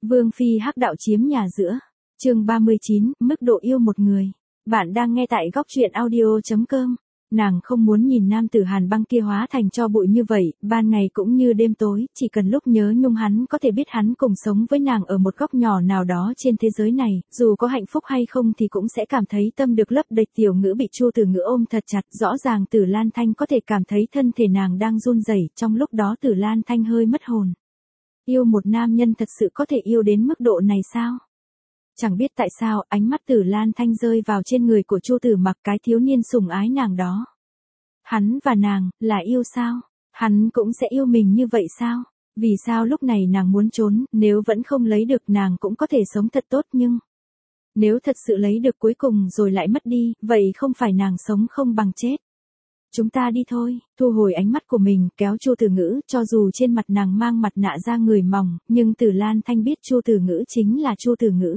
Vương phi hắc đạo chiếm nhà giữa. Chương 39, mức độ yêu một người. Bạn đang nghe tại góc truyện audio.com. Nàng không muốn nhìn nam tử Hàn Băng kia hóa thành tro bụi như vậy, ban ngày cũng như đêm tối, chỉ cần lúc nhớ nhung hắn có thể biết hắn cùng sống với nàng ở một góc nhỏ nào đó trên thế giới này, dù có hạnh phúc hay không thì cũng sẽ cảm thấy tâm được lấp đầy. Tiểu Ngữ bị Chu Tử Ngữ ôm thật chặt, rõ ràng Tử Lan Thanh có thể cảm thấy thân thể nàng đang run rẩy, trong lúc đó Tử Lan Thanh hơi mất hồn. Yêu một nam nhân thật sự có thể yêu đến mức độ này sao? Chẳng biết tại sao, ánh mắt Tử Lan Thanh rơi vào trên người của Chu Tử Mặc, cái thiếu niên sủng ái nàng đó. Hắn và nàng, là yêu sao? Hắn cũng sẽ yêu mình như vậy sao? Vì sao lúc này nàng muốn trốn, nếu vẫn không lấy được nàng cũng có thể sống thật tốt nhưng... Nếu thật sự lấy được cuối cùng rồi lại mất đi, vậy không phải nàng sống không bằng chết. Chúng ta đi thôi, thu hồi ánh mắt của mình, kéo Chu Tử Ngữ, cho dù trên mặt nàng mang mặt nạ da người mỏng, nhưng Tử Lan Thanh biết Chu Tử Ngữ chính là Chu Tử Ngữ.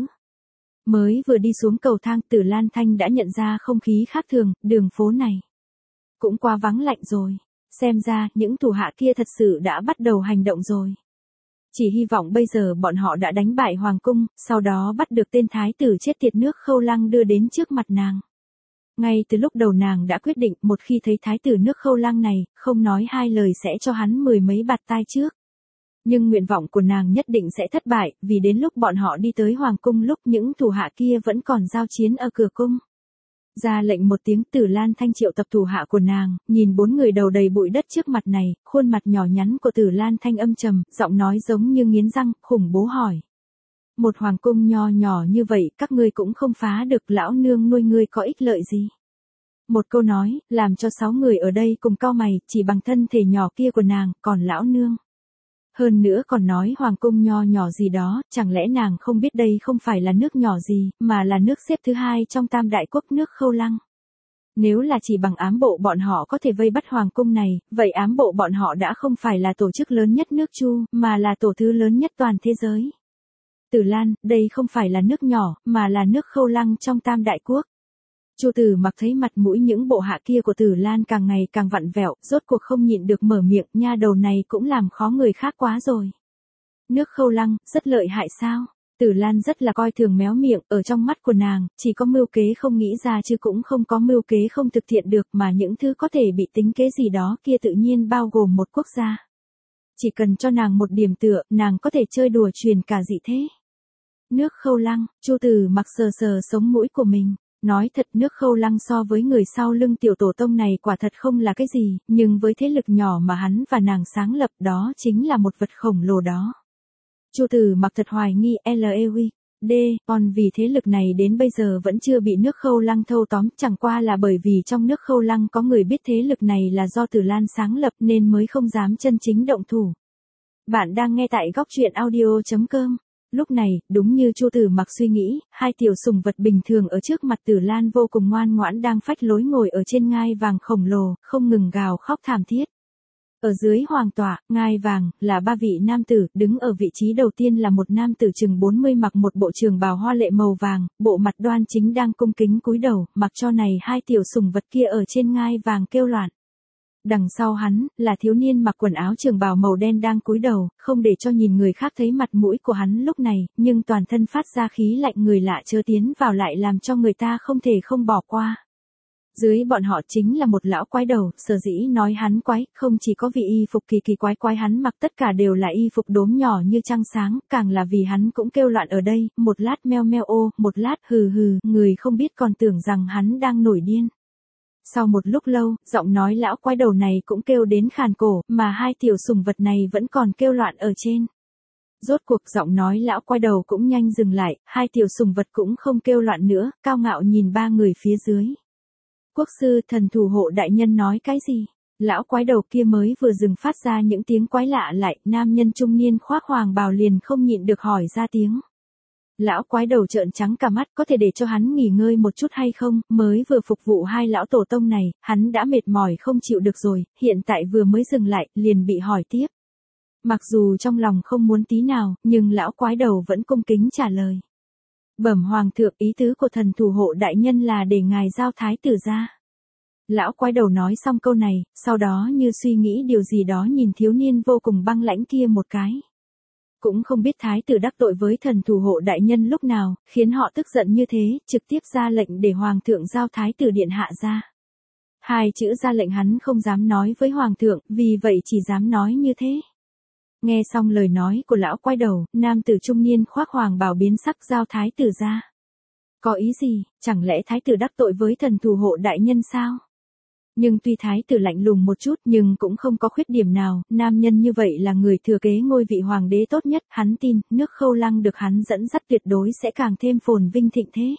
Mới vừa đi xuống cầu thang, Tử Lan Thanh đã nhận ra không khí khác thường, đường phố này cũng quá vắng lạnh rồi. Xem ra, những thủ hạ kia thật sự đã bắt đầu hành động rồi. Chỉ hy vọng bây giờ bọn họ đã đánh bại Hoàng cung, sau đó bắt được tên thái tử chết tiệt Nước Khâu Lăng đưa đến trước mặt nàng. Ngay từ lúc đầu nàng đã quyết định, một khi thấy thái tử Nước Khâu Lăng này, không nói hai lời sẽ cho hắn 10 mấy bạt tai trước. Nhưng nguyện vọng của nàng nhất định sẽ thất bại, vì đến lúc bọn họ đi tới Hoàng cung lúc những thủ hạ kia vẫn còn giao chiến ở cửa cung. Ra lệnh một tiếng, Tử Lan Thanh triệu tập thủ hạ của nàng, nhìn 4 người đầu đầy bụi đất trước mặt này, khuôn mặt nhỏ nhắn của Tử Lan Thanh âm trầm, giọng nói giống như nghiến răng, khủng bố hỏi. Một hoàng cung nho nhỏ như vậy, các ngươi cũng không phá được, lão nương nuôi ngươi có ích lợi gì? Một câu nói, làm cho 6 người ở đây cùng cau mày, chỉ bằng thân thể nhỏ kia của nàng, còn lão nương. Hơn nữa còn nói hoàng cung nho nhỏ gì đó, chẳng lẽ nàng không biết đây không phải là nước nhỏ gì, mà là nước xếp thứ 2 trong tam đại quốc Nước Khâu Lăng. Nếu là chỉ bằng ám bộ bọn họ có thể vây bắt hoàng cung này, vậy ám bộ bọn họ đã không phải là tổ chức lớn nhất nước Chu, mà là tổ thứ lớn nhất toàn thế giới. Tử Lan, đây không phải là nước nhỏ, mà là Nước Khâu Lăng trong tam đại quốc. Chu Tử Mặc thấy mặt mũi những bộ hạ kia của Tử Lan càng ngày càng vặn vẹo, rốt cuộc không nhịn được mở miệng, nha đầu này cũng làm khó người khác quá rồi. Nước Khâu Lăng, rất lợi hại sao? Tử Lan rất là coi thường méo miệng, ở trong mắt của nàng, chỉ có mưu kế không nghĩ ra chứ cũng không có mưu kế không thực hiện được, mà những thứ có thể bị tính kế gì đó kia tự nhiên bao gồm một quốc gia. Chỉ cần cho nàng một điểm tựa, nàng có thể chơi đùa truyền cả dị thế. Nước Khâu Lăng, Chu Tử Mặc sờ sờ sống mũi của mình. Nói thật, Nước Khâu Lăng so với người sau lưng tiểu tổ tông này quả thật không là cái gì, nhưng với thế lực nhỏ mà hắn và nàng sáng lập đó chính là một vật khổng lồ đó. Chu Tử Mặc thật hoài nghi LEWD, còn vì thế lực này đến bây giờ vẫn chưa bị Nước Khâu Lăng thâu tóm, chẳng qua là bởi vì trong Nước Khâu Lăng có người biết thế lực này là do Tử Lan sáng lập nên mới không dám chân chính động thủ. Bạn đang nghe tại góc truyện audio.com. Lúc này, đúng như Chu Tử Mặc suy nghĩ, 2 tiểu sủng vật bình thường ở trước mặt Tử Lan vô cùng ngoan ngoãn đang phách lối ngồi ở trên ngai vàng khổng lồ, không ngừng gào khóc thảm thiết. Ở dưới hoàng tọa, ngai vàng, là 3 vị nam tử, đứng ở vị trí đầu tiên là một nam tử chừng 40 mặc một bộ trường bào hoa lệ màu vàng, bộ mặt đoan chính đang cung kính cúi đầu, mặc cho này 2 tiểu sủng vật kia ở trên ngai vàng kêu loạn. Đằng sau hắn, là thiếu niên mặc quần áo trường bào màu đen đang cúi đầu, không để cho nhìn người khác thấy mặt mũi của hắn lúc này, nhưng toàn thân phát ra khí lạnh người lạ chớ tiến vào lại làm cho người ta không thể không bỏ qua. Dưới bọn họ chính là một lão quái đầu, sở dĩ nói hắn quái, không chỉ có vì y phục kỳ kỳ quái quái hắn mặc tất cả đều là y phục đốm nhỏ như trăng sáng, càng là vì hắn cũng kêu loạn ở đây, một lát meo meo ô, một lát hừ hừ, người không biết còn tưởng rằng hắn đang nổi điên. Sau một lúc lâu, giọng nói lão quái đầu này cũng kêu đến khàn cổ, mà 2 tiểu sủng vật này vẫn còn kêu loạn ở trên. Rốt cuộc giọng nói lão quái đầu cũng nhanh dừng lại, 2 tiểu sủng vật cũng không kêu loạn nữa, cao ngạo nhìn 3 người phía dưới. Quốc sư thần thủ hộ đại nhân nói cái gì? Lão quái đầu kia mới vừa dừng phát ra những tiếng quái lạ lại, nam nhân trung niên khoác hoàng bào liền không nhịn được hỏi ra tiếng. Lão quái đầu trợn trắng cả mắt, có thể để cho hắn nghỉ ngơi một chút hay không, mới vừa phục vụ 2 lão tổ tông này, hắn đã mệt mỏi không chịu được rồi, hiện tại vừa mới dừng lại, liền bị hỏi tiếp. Mặc dù trong lòng không muốn tí nào, nhưng lão quái đầu vẫn cung kính trả lời. Bẩm hoàng thượng, ý tứ của thần thủ hộ đại nhân là để ngài giao thái tử ra. Lão quái đầu nói xong câu này, sau đó như suy nghĩ điều gì đó nhìn thiếu niên vô cùng băng lãnh kia một cái. Cũng không biết thái tử đắc tội với thần thủ hộ đại nhân lúc nào, khiến họ tức giận như thế, trực tiếp ra lệnh để hoàng thượng giao thái tử điện hạ ra. Hai chữ ra lệnh hắn không dám nói với hoàng thượng, vì vậy chỉ dám nói như thế. Nghe xong lời nói của lão quay đầu, nam tử trung niên khoác hoàng bào biến sắc giao thái tử ra. Có ý gì, chẳng lẽ thái tử đắc tội với thần thủ hộ đại nhân sao? Nhưng tuy thái tử lạnh lùng một chút nhưng cũng không có khuyết điểm nào, nam nhân như vậy là người thừa kế ngôi vị hoàng đế tốt nhất, hắn tin, nước Khâu Lăng được hắn dẫn dắt tuyệt đối sẽ càng thêm phồn vinh thịnh thế.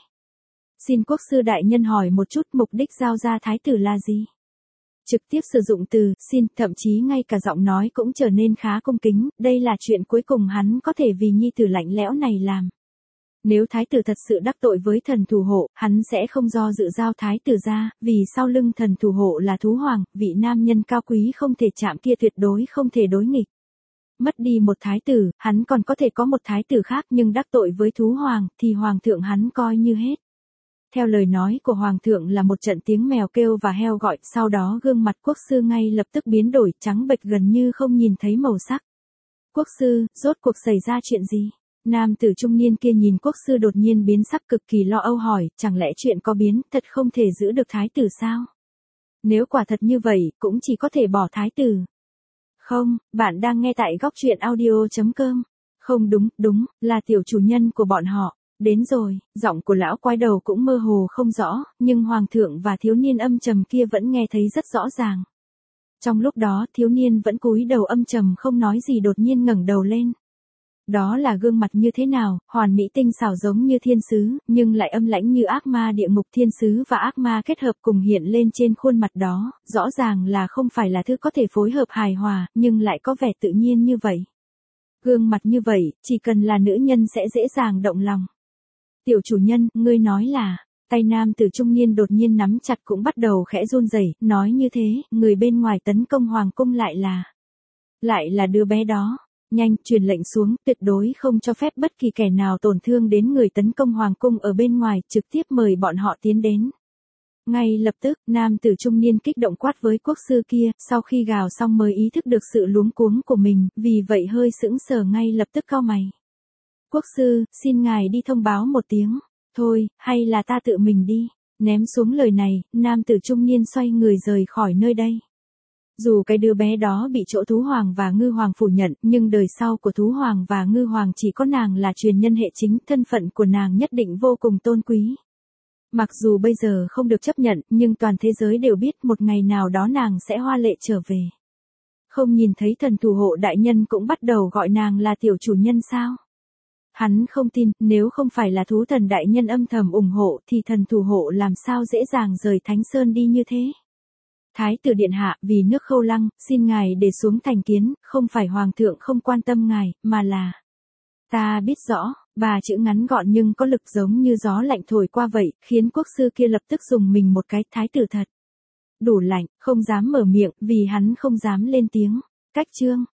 Xin quốc sư đại nhân hỏi một chút mục đích giao ra thái tử là gì? Trực tiếp sử dụng từ, xin, thậm chí ngay cả giọng nói cũng trở nên khá cung kính, đây là chuyện cuối cùng hắn có thể vì nhi tử lạnh lẽo này làm. Nếu thái tử thật sự đắc tội với thần thủ hộ, hắn sẽ không do dự giao thái tử ra, vì sau lưng thần thủ hộ là thú hoàng, vị nam nhân cao quý không thể chạm kia tuyệt đối không thể đối nghịch. Mất đi một thái tử, hắn còn có thể có một thái tử khác nhưng đắc tội với thú hoàng, thì hoàng thượng hắn coi như hết. Theo lời nói của hoàng thượng là một trận tiếng mèo kêu và heo gọi, sau đó gương mặt quốc sư ngay lập tức biến đổi trắng bệch gần như không nhìn thấy màu sắc. Quốc sư, rốt cuộc xảy ra chuyện gì? Nam tử trung niên kia nhìn quốc sư đột nhiên biến sắc cực kỳ lo âu hỏi, chẳng lẽ chuyện có biến, thật không thể giữ được thái tử sao? Nếu quả thật như vậy, cũng chỉ có thể bỏ thái tử. Không, bạn đang nghe tại góc truyện audio.com. Không đúng, là tiểu chủ nhân của bọn họ. Đến rồi, giọng của lão quái đầu cũng mơ hồ không rõ, nhưng hoàng thượng và thiếu niên âm trầm kia vẫn nghe thấy rất rõ ràng. Trong lúc đó, thiếu niên vẫn cúi đầu âm trầm không nói gì đột nhiên ngẩng đầu lên. Đó là gương mặt như thế nào, hoàn mỹ tinh xảo giống như thiên sứ, nhưng lại âm lãnh như ác ma địa ngục. Thiên sứ và ác ma kết hợp cùng hiện lên trên khuôn mặt đó, rõ ràng là không phải là thứ có thể phối hợp hài hòa, nhưng lại có vẻ tự nhiên như vậy. Gương mặt như vậy, chỉ cần là nữ nhân sẽ dễ dàng động lòng. Tiểu chủ nhân, ngươi nói là, tay nam tử trung niên đột nhiên nắm chặt cũng bắt đầu khẽ run rẩy, nói như thế, người bên ngoài tấn công hoàng cung lại là đứa bé đó. Nhanh, truyền lệnh xuống, tuyệt đối không cho phép bất kỳ kẻ nào tổn thương đến người tấn công hoàng cung ở bên ngoài, trực tiếp mời bọn họ tiến đến. Ngay lập tức, nam tử trung niên kích động quát với quốc sư kia, sau khi gào xong mới ý thức được sự luống cuống của mình, vì vậy hơi sững sờ ngay lập tức cau mày. Quốc sư, xin ngài đi thông báo một tiếng. Thôi, hay là ta tự mình đi. Ném xuống lời này, nam tử trung niên xoay người rời khỏi nơi đây. Dù cái đứa bé đó bị chỗ thú hoàng và ngư hoàng phủ nhận, nhưng đời sau của thú hoàng và ngư hoàng chỉ có nàng là truyền nhân hệ chính, thân phận của nàng nhất định vô cùng tôn quý. Mặc dù bây giờ không được chấp nhận, nhưng toàn thế giới đều biết một ngày nào đó nàng sẽ hoa lệ trở về. Không nhìn thấy thần thủ hộ đại nhân cũng bắt đầu gọi nàng là tiểu chủ nhân sao? Hắn không tin, nếu không phải là thú thần đại nhân âm thầm ủng hộ thì thần thủ hộ làm sao dễ dàng rời Thánh Sơn đi như thế. Thái tử điện hạ, vì nước Khâu Lăng, xin ngài để xuống thành kiến, không phải hoàng thượng không quan tâm ngài, mà là... Ta biết rõ, ba chữ ngắn gọn nhưng có lực giống như gió lạnh thổi qua vậy, khiến quốc sư kia lập tức dùng mình một cái, thái tử thật. Đủ lạnh, không dám mở miệng, vì hắn không dám lên tiếng. Cách chương.